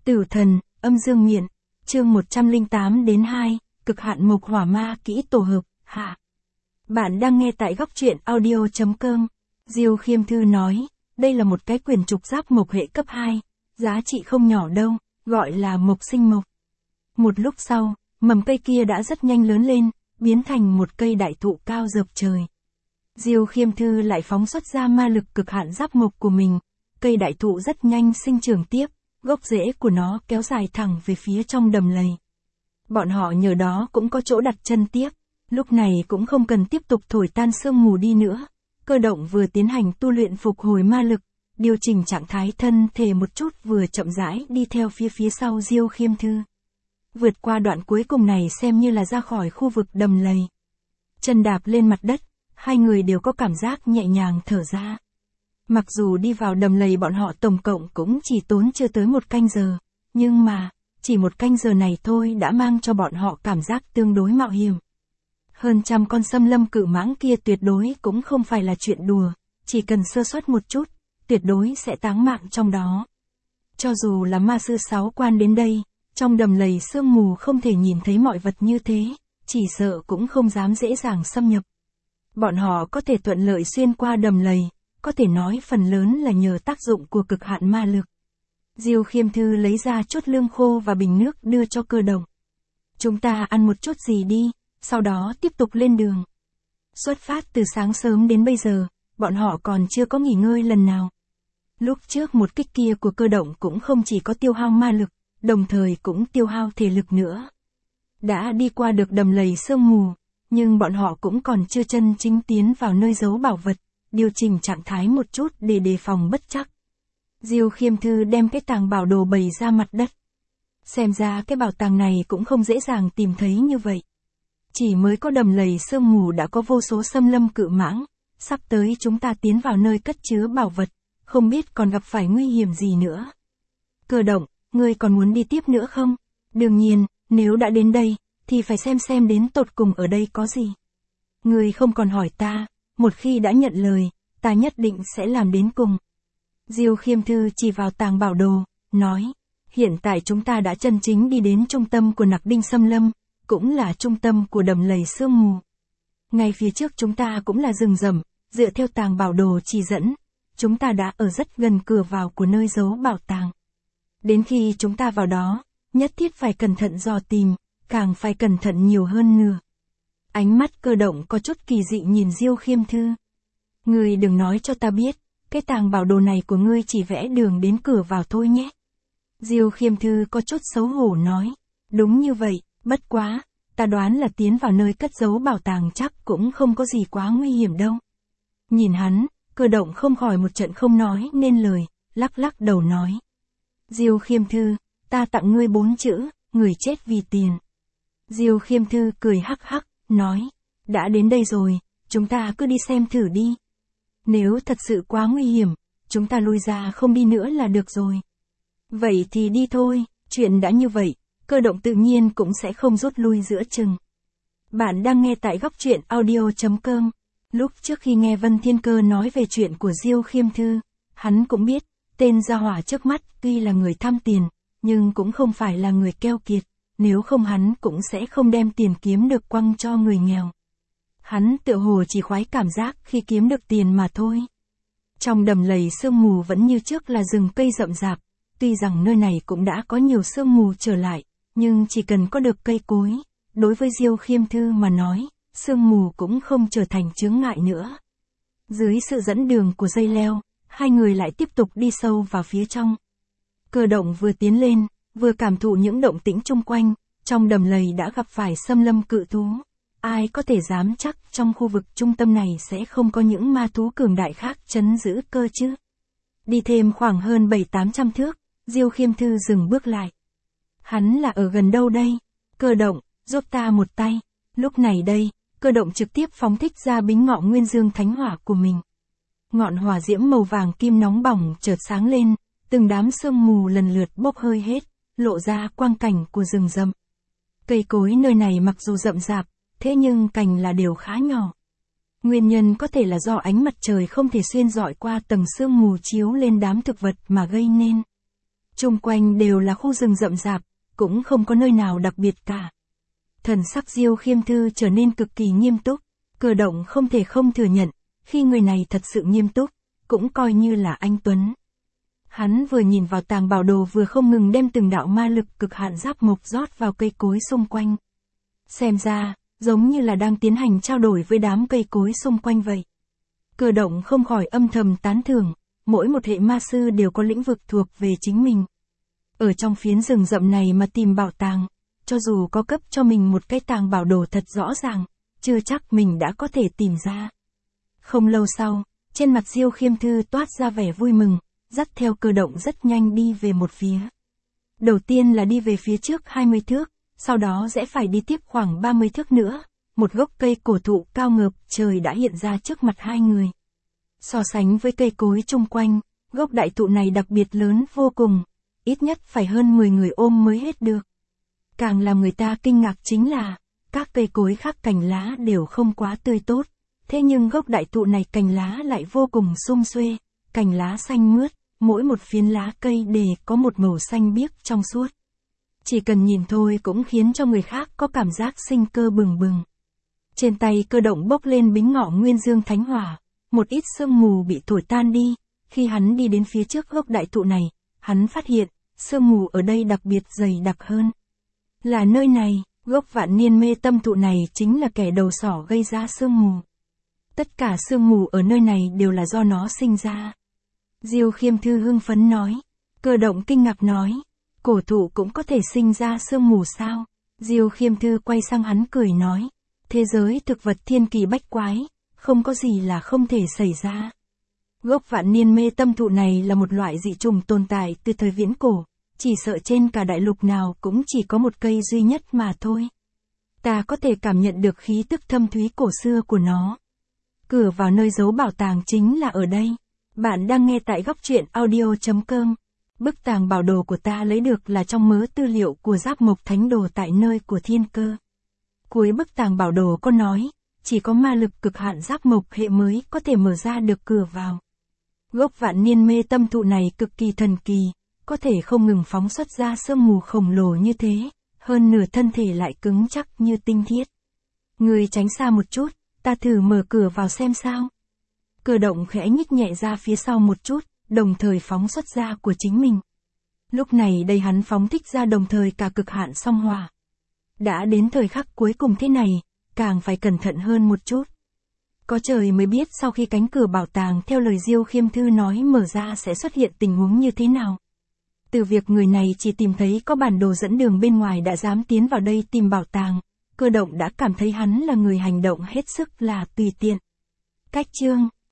Tử thần, âm dương miện, chương 108-2, cực hạn mộc hỏa ma kỹ tổ hợp, hạ. Bạn đang nghe tại góc truyện audio.com. Diêu Khiêm Thư nói, đây là một cái quyển trục giáp mộc hệ cấp 2, giá trị không nhỏ đâu, gọi là mộc sinh mộc. Một lúc sau, mầm cây kia đã rất nhanh lớn lên, biến thành một cây đại thụ cao rợp trời. Diêu Khiêm Thư lại phóng xuất ra ma lực cực hạn giáp mộc của mình, cây đại thụ rất nhanh sinh trưởng tiếp, gốc rễ của nó kéo dài thẳng về phía trong đầm lầy. Bọn họ nhờ đó cũng có chỗ đặt chân tiếp, lúc này cũng không cần tiếp tục thổi tan sương mù đi nữa. Cơ động vừa tiến hành tu luyện phục hồi ma lực, điều chỉnh trạng thái thân thể một chút vừa chậm rãi đi theo phía sau Diêu Khiêm Thư. Vượt qua đoạn cuối cùng này xem như là ra khỏi khu vực đầm lầy. Chân đạp lên mặt đất, hai người đều có cảm giác nhẹ nhàng thở ra. Mặc dù đi vào đầm lầy bọn họ tổng cộng cũng chỉ tốn chưa tới 1 canh giờ, nhưng mà, chỉ 1 canh giờ này thôi đã mang cho bọn họ cảm giác tương đối mạo hiểm. Hơn trăm con xâm lâm cự mãng kia tuyệt đối cũng không phải là chuyện đùa, chỉ cần sơ suất một chút, tuyệt đối sẽ táng mạng trong đó. Cho dù là ma sư 6 quan đến đây, trong đầm lầy sương mù không thể nhìn thấy mọi vật như thế, chỉ sợ cũng không dám dễ dàng xâm nhập. Bọn họ có thể thuận lợi xuyên qua đầm lầy, có thể nói phần lớn là nhờ tác dụng của cực hạn ma lực. Diêu Khiêm Thư lấy ra chút lương khô và bình nước đưa cho Cơ động. Chúng ta ăn một chút gì đi, sau đó tiếp tục lên đường. Xuất phát từ sáng sớm đến bây giờ, bọn họ còn chưa có nghỉ ngơi lần nào. Lúc trước một kích kia của Cơ động cũng không chỉ có tiêu hao ma lực, đồng thời cũng tiêu hao thể lực nữa. Đã đi qua được đầm lầy sương mù, nhưng bọn họ cũng còn chưa chân chính tiến vào nơi giấu bảo vật, điều chỉnh trạng thái một chút để đề phòng bất trắc. Diêu Khiêm Thư đem cái tàng bảo đồ bày ra mặt đất. Xem ra cái bảo tàng này cũng không dễ dàng tìm thấy như vậy. Chỉ mới có đầm lầy sương mù đã có vô số xâm lâm cự mãng, sắp tới chúng ta tiến vào nơi cất chứa bảo vật, không biết còn gặp phải nguy hiểm gì nữa. Cơ động, ngươi còn muốn đi tiếp nữa không? Đương nhiên, nếu đã đến đây, thì phải xem đến tột cùng ở đây có gì. Ngươi không còn hỏi ta, một khi đã nhận lời, ta nhất định sẽ làm đến cùng. Diêu Khiêm Thư chỉ vào tàng bảo đồ, nói, hiện tại chúng ta đã chân chính đi đến trung tâm của Nặc Đinh Xâm Lâm, cũng là trung tâm của đầm lầy sương mù. Ngay phía trước chúng ta cũng là rừng rậm, dựa theo tàng bảo đồ chỉ dẫn, chúng ta đã ở rất gần cửa vào của nơi giấu bảo tàng. Đến khi chúng ta vào đó, nhất thiết phải cẩn thận dò tìm, càng phải cẩn thận nhiều hơn nữa. Ánh mắt Cơ động có chút kỳ dị nhìn Diêu Khiêm Thư. Ngươi đừng nói cho ta biết, cái tàng bảo đồ này của ngươi chỉ vẽ đường đến cửa vào thôi nhé. Diêu Khiêm Thư có chút xấu hổ nói, đúng như vậy, bất quá, ta đoán là tiến vào nơi cất giấu bảo tàng chắc cũng không có gì quá nguy hiểm đâu. Nhìn hắn, Cơ động không khỏi một trận không nói nên lời, lắc đầu nói. Diêu Khiêm Thư, ta tặng ngươi 4 chữ, người chết vì tiền. Diêu Khiêm Thư cười hắc, nói, đã đến đây rồi, chúng ta cứ đi xem thử đi. Nếu thật sự quá nguy hiểm, chúng ta lui ra không đi nữa là được rồi. Vậy thì đi thôi, chuyện đã như vậy, Cơ động tự nhiên cũng sẽ không rút lui giữa chừng. Bạn đang nghe tại góc truyện audio.com. Lúc trước khi nghe Vân Thiên Cơ nói về chuyện của Diêu Khiêm Thư, hắn cũng biết, tên gia hỏa trước mắt tuy là người tham tiền, nhưng cũng không phải là người keo kiệt, nếu không hắn cũng sẽ không đem tiền kiếm được quăng cho người nghèo. Hắn tựa hồ chỉ khoái cảm giác khi kiếm được tiền mà thôi. Trong đầm lầy sương mù vẫn như trước là rừng cây rậm rạp, tuy rằng nơi này cũng đã có nhiều sương mù trở lại, nhưng chỉ cần có được cây cối, đối với Diêu Khiêm Thư mà nói, sương mù cũng không trở thành chướng ngại nữa. Dưới sự dẫn đường của dây leo, hai người lại tiếp tục đi sâu vào phía trong. Cơ động vừa tiến lên, vừa cảm thụ những động tĩnh chung quanh, trong đầm lầy đã gặp phải xâm lâm cự thú. Ai có thể dám chắc trong khu vực trung tâm này sẽ không có những ma thú cường đại khác trấn giữ cơ chứ? Đi thêm khoảng hơn 700-800 thước, Diêu Khiêm Thư dừng bước lại. Hắn là ở gần đâu đây? Cơ động, giúp ta một tay. Lúc này đây, Cơ động trực tiếp phóng thích ra bính ngọ nguyên dương thánh hỏa của mình. Ngọn hỏa diễm màu vàng kim nóng bỏng chợt sáng lên, từng đám sương mù lần lượt bốc hơi hết, lộ ra quang cảnh của rừng rậm. Cây cối nơi này mặc dù rậm rạp, thế nhưng cành là đều khá nhỏ. Nguyên nhân có thể là do ánh mặt trời không thể xuyên rọi qua tầng sương mù chiếu lên đám thực vật mà gây nên. Chung quanh đều là khu rừng rậm rạp, cũng không có nơi nào đặc biệt cả. Thần sắc Diêu Khiêm Thư trở nên cực kỳ nghiêm túc, Cơ Động không thể không thừa nhận, khi người này thật sự nghiêm túc, cũng coi như là anh tuấn. Hắn vừa nhìn vào tàng bảo đồ vừa không ngừng đem từng đạo ma lực cực hạn giáp mộc rót vào cây cối xung quanh. Xem ra, giống như là đang tiến hành trao đổi với đám cây cối xung quanh vậy. Cơ Động không khỏi âm thầm tán thưởng, mỗi một hệ ma sư đều có lĩnh vực thuộc về chính mình. Ở trong phiến rừng rậm này mà tìm bảo tàng, cho dù có cấp cho mình một cái tàng bảo đồ thật rõ ràng, chưa chắc mình đã có thể tìm ra. Không lâu sau, trên mặt Diêu Khiêm Thư toát ra vẻ vui mừng, dắt theo Cơ Động rất nhanh đi về một phía. Đầu tiên là đi về phía trước 20 thước, sau đó sẽ phải đi tiếp khoảng 30 thước nữa, một gốc cây cổ thụ cao ngập trời đã hiện ra trước mặt hai người. So sánh với cây cối chung quanh, gốc đại thụ này đặc biệt lớn vô cùng, ít nhất phải hơn 10 người ôm mới hết được. Càng làm người ta kinh ngạc chính là, các cây cối khác cành lá đều không quá tươi tốt, thế nhưng gốc đại thụ này cành lá lại vô cùng sum xuê, cành lá xanh mướt, mỗi một phiến lá cây đều có một màu xanh biếc trong suốt. Chỉ cần nhìn thôi cũng khiến cho người khác có cảm giác sinh cơ bừng bừng. Trên tay Cơ Động bốc lên bính ngọ nguyên dương thánh hỏa, một ít sương mù bị thổi tan đi, khi hắn đi đến phía trước gốc đại thụ này, hắn phát hiện, sương mù ở đây đặc biệt dày đặc hơn. Là nơi này, gốc vạn niên mê tâm thụ này chính là kẻ đầu sỏ gây ra sương mù. Tất cả sương mù ở nơi này đều là do nó sinh ra. Diêu Khiêm Thư hưng phấn nói. Cơ Động kinh ngạc nói, cổ thụ cũng có thể sinh ra sương mù sao? Diêu Khiêm Thư quay sang hắn cười nói, thế giới thực vật thiên kỳ bách quái, không có gì là không thể xảy ra. Gốc vạn niên mê tâm thụ này là một loại dị trùng tồn tại từ thời viễn cổ, chỉ sợ trên cả đại lục nào cũng chỉ có một cây duy nhất mà thôi. Ta có thể cảm nhận được khí tức thâm thúy cổ xưa của nó. Cửa vào nơi giấu bảo tàng chính là ở đây. Bạn đang nghe tại góc truyện audio.com. Bức tàng bảo đồ của ta lấy được là trong mớ tư liệu của Giáp Mộc Thánh Đồ tại nơi của Thiên Cơ. Cuối bức tàng bảo đồ có nói, chỉ có ma lực cực hạn Giáp Mộc hệ mới có thể mở ra được cửa vào. Gốc vạn niên mê tâm thụ này cực kỳ thần kỳ, có thể không ngừng phóng xuất ra sương mù khổng lồ như thế, hơn nửa thân thể lại cứng chắc như tinh thiết. Người tránh xa một chút, ta thử mở cửa vào xem sao. Cơ Động khẽ nhích nhẹ ra phía sau một chút, đồng thời phóng xuất ra của chính mình. Lúc này đây hắn phóng thích ra đồng thời cả cực hạn song hỏa. Đã đến thời khắc cuối cùng thế này, càng phải cẩn thận hơn một chút. Có trời mới biết sau khi cánh cửa bảo tàng theo lời Diêu Khiêm Thư nói mở ra sẽ xuất hiện tình huống như thế nào. Từ việc người này chỉ tìm thấy có bản đồ dẫn đường bên ngoài đã dám tiến vào đây tìm bảo tàng, Cơ Động đã cảm thấy hắn là người hành động hết sức là tùy tiện. Cách chương